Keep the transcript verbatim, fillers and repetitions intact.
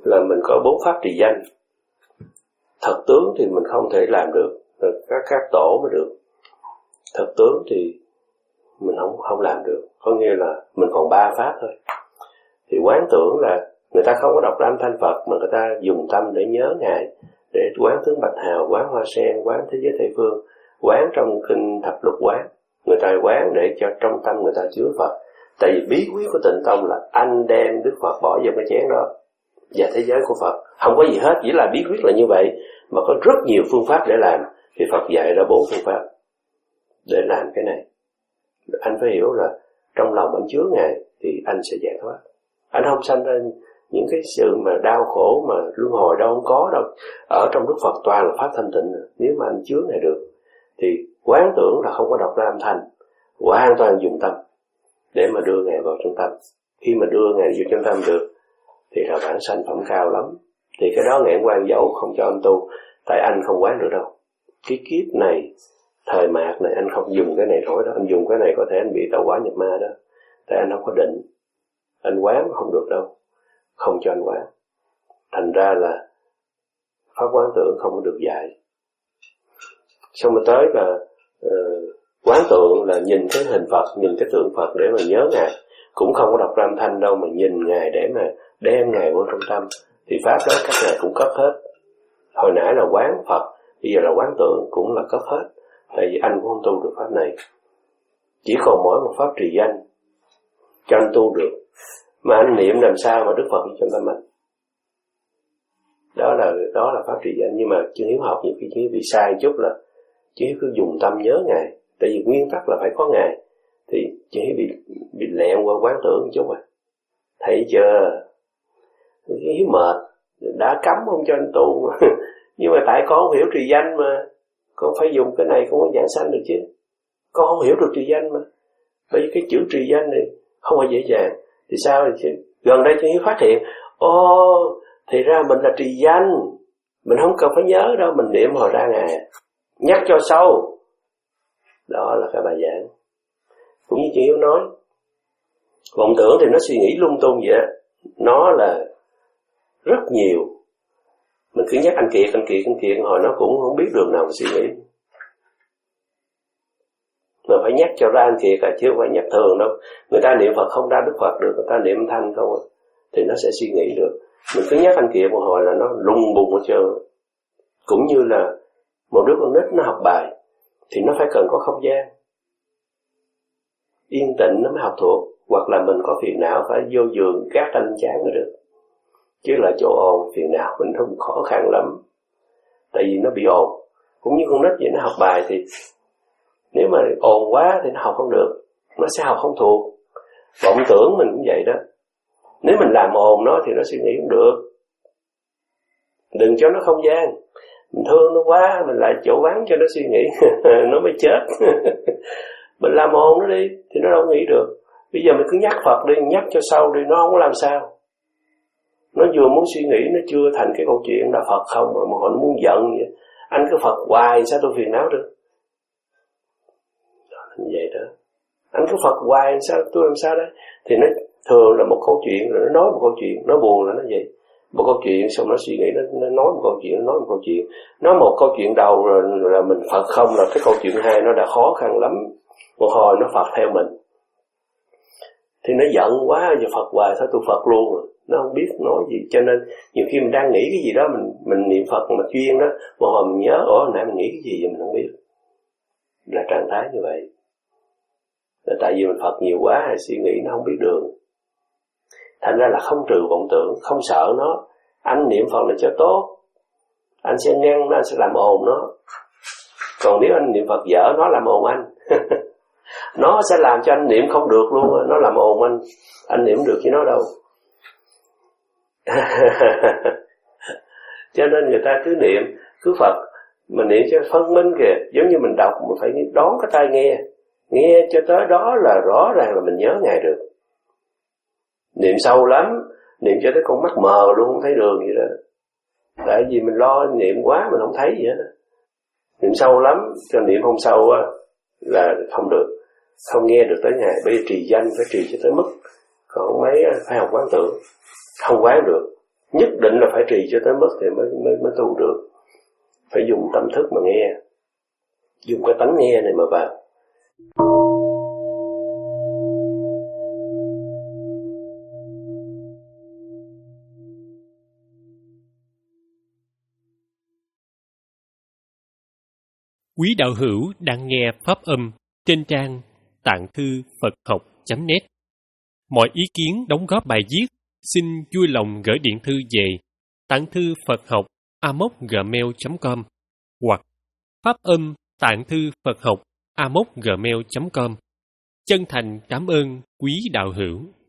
là mình có bốn pháp trì danh. Thật tướng thì mình không thể làm được, các các tổ mới được. Thật tướng thì mình không không làm được, có nghĩa là mình còn ba pháp thôi. Thì quán tưởng là người ta không có đọc ra âm thanh Phật mà người ta dùng tâm để nhớ Ngài, để quán tướng Bạch Hào, quán Hoa Sen, quán thế giới Tây Phương, quán trong kinh Thập Lục Quán. Người ta quán để cho trong tâm người ta chứa Phật. Tại vì bí quyết của Tịnh Tông là anh đem Đức Phật bỏ vào cái chén đó và thế giới của Phật. Không có gì hết, chỉ là bí quyết là như vậy. Mà có rất nhiều phương pháp để làm. Thì Phật dạy ra bốn phương pháp để làm cái này. Anh phải hiểu là trong lòng anh chứa Ngài thì anh sẽ giải thoát. Anh không sanh ra những cái sự mà đau khổ mà luân hồi đâu, không có đâu. Ở trong Đức Phật toàn là pháp thanh tịnh. Nếu mà anh chứa Ngài được thì quán tưởng là không có đọc ra âm thanh, hoàn toàn dùng tâm để mà đưa Ngài vào trong tâm. Khi mà đưa Ngài vào trong tâm được thì là bản sanh phẩm cao lắm. Thì cái đó Ngài quan giấu không cho anh tu, tại anh không quán được đâu. Cái kiếp này, thời mạt này anh không dùng cái này nổi đó. Anh dùng cái này có thể anh bị tẩu hỏa nhập ma đó. Tại anh không có định, anh quán không được đâu, không cho anh quán. Thành ra là pháp quán tưởng không có được dạy. Xong rồi tới là uh, quán tượng là nhìn cái hình Phật, nhìn cái tượng Phật để mà nhớ Ngài. Cũng không có đọc ra âm thanh đâu, mà nhìn Ngài để mà đem Ngài vô trong tâm. Thì pháp đó các Ngài cũng cấp hết. Hồi nãy là quán Phật, bây giờ là quán tượng cũng là cấp hết. Tại vì anh cũng không tu được pháp này. Chỉ còn mỗi một pháp trì danh cho anh tu được. Mà anh niệm làm sao mà Đức Phật trong tâm anh. Đó là đó là pháp trì danh. Nhưng mà Chương Hiếu học nhiều khi Chương Hiếu bị sai chút là Chương Hiếu cứ dùng tâm nhớ Ngài. Tại vì nguyên tắc là phải có Ngài. Thì Chương Hiếu bị, bị lẹn qua quán tưởng một chút à. Thấy chưa? Chương Hiếu mệt. Đã cấm không cho anh tu mà. Nhưng mà tại con không hiểu trì danh mà. Con phải dùng cái này con có giảng sanh được chứ. Con không hiểu được trì danh mà. Bởi vì cái chữ trì danh này không phải dễ dàng. Thì sao chứ? Gần đây Chương Hiếu phát hiện, ô, thì ra mình là trì danh. Mình không cần phải nhớ đâu, mình niệm hồi ra Ngài. Nhắc cho sâu. Đó là cái bài giảng. Cũng như Chương Hiếu nói, vọng tưởng thì nó suy nghĩ lung tung vậy. Nó là rất nhiều. Mình cứ nhắc anh Kiệt, anh Kiệt, anh Kiệt, hồi nó cũng không biết đường nào mà suy nghĩ. Mà phải nhắc cho ra anh Kiệt à, chứ không phải nhắc thường đâu. Người ta niệm Phật không ra Đức Phật được, người ta niệm thanh không thì nó sẽ suy nghĩ được. Mình cứ nhắc anh Kiệt một hồi là nó lung bùng hết trơn. Cũng như là một đứa con nít nó học bài thì nó phải cần có không gian yên tĩnh nó mới học thuộc. Hoặc là mình có phiền não phải vô giường gác tay chán mới được. Chứ là chỗ ồn phiền não mình không khó khăn lắm. Tại vì nó bị ồn. Cũng như con nít vậy, nó học bài thì nếu mà ồn quá thì nó học không được, nó sẽ học không thuộc. Vọng tưởng mình cũng vậy đó. Nếu mình làm ồn nó thì nó suy nghĩ không được. Đừng cho nó không gian. Mình thương nó quá, mình lại chỗ vắng cho nó suy nghĩ, nó mới chết. Mình làm ồn nó đi thì nó đâu nghĩ được. Bây giờ mình cứ nhắc Phật đi, nhắc cho sâu đi, nó không có làm sao. Nó vừa muốn suy nghĩ, nó chưa thành cái câu chuyện là Phật không mà, mà họ muốn giận vậy. Anh cứ Phật hoài sao tôi phiền não được. Như vậy đó. Anh cứ Phật hoài sao tôi làm sao đấy. Thì nó thường là một câu chuyện, rồi nó nói một câu chuyện, nó buồn là nó vậy. Một câu chuyện xong nó suy nghĩ, nó, nó nói một câu chuyện, nó nói một câu chuyện. Nói một câu chuyện đầu rồi là mình Phật không, là cái câu chuyện hai nó đã khó khăn lắm. Một hồi nó Phật theo mình. Thì nó giận quá, giờ Phật hoài sao tôi Phật luôn rồi. Nó không biết nói gì, cho nên nhiều khi mình đang nghĩ cái gì đó, mình mình niệm Phật mà chuyên đó, một hồi mình nhớ, ủa hồi nãy mình nghĩ cái gì vậy mình không biết. Là trạng thái như vậy. Là tại vì mình Phật nhiều quá hay suy nghĩ nó không biết đường. Thành ra là không trừ vọng tưởng, không sợ nó. Anh niệm Phật là cho tốt, anh sẽ ngăn nó, anh sẽ làm ồn nó. Còn nếu anh niệm Phật dở, nó làm ồn anh. Nó sẽ làm cho anh niệm không được luôn, nó làm ồn anh. Anh niệm được chứ nó đâu. Cho nên người ta cứ niệm, cứ Phật, mình niệm cho phân minh kìa. Giống như mình đọc, mình phải đón cái tai nghe. Nghe cho tới đó là rõ ràng là mình nhớ Ngài được. Niệm sâu lắm, niệm cho tới con mắt mờ luôn, không thấy đường gì đó. Tại vì mình lo niệm quá mình không thấy gì hết. Niệm sâu lắm, cho niệm không sâu á là không được. Không nghe được tới Ngài. Bây giờ trì danh phải trì cho tới mức. Còn mấy phải học quán tưởng. Không quán được. nhất định là phải trì cho tới mức thì mới mới mới tu được. Phải dùng tâm thức mà nghe, dùng cái tánh nghe này mà vào. Quý đạo hữu đang nghe pháp âm trên trang tạng thư Phật học chấm net. Mọi ý kiến đóng góp bài viết xin vui lòng gửi điện thư về tạng thư Phật học a m o gmail chấm com hoặc pháp âm tạng thư Phật học a m o gmail chấm com. Chân thành cảm ơn quý đạo hữu.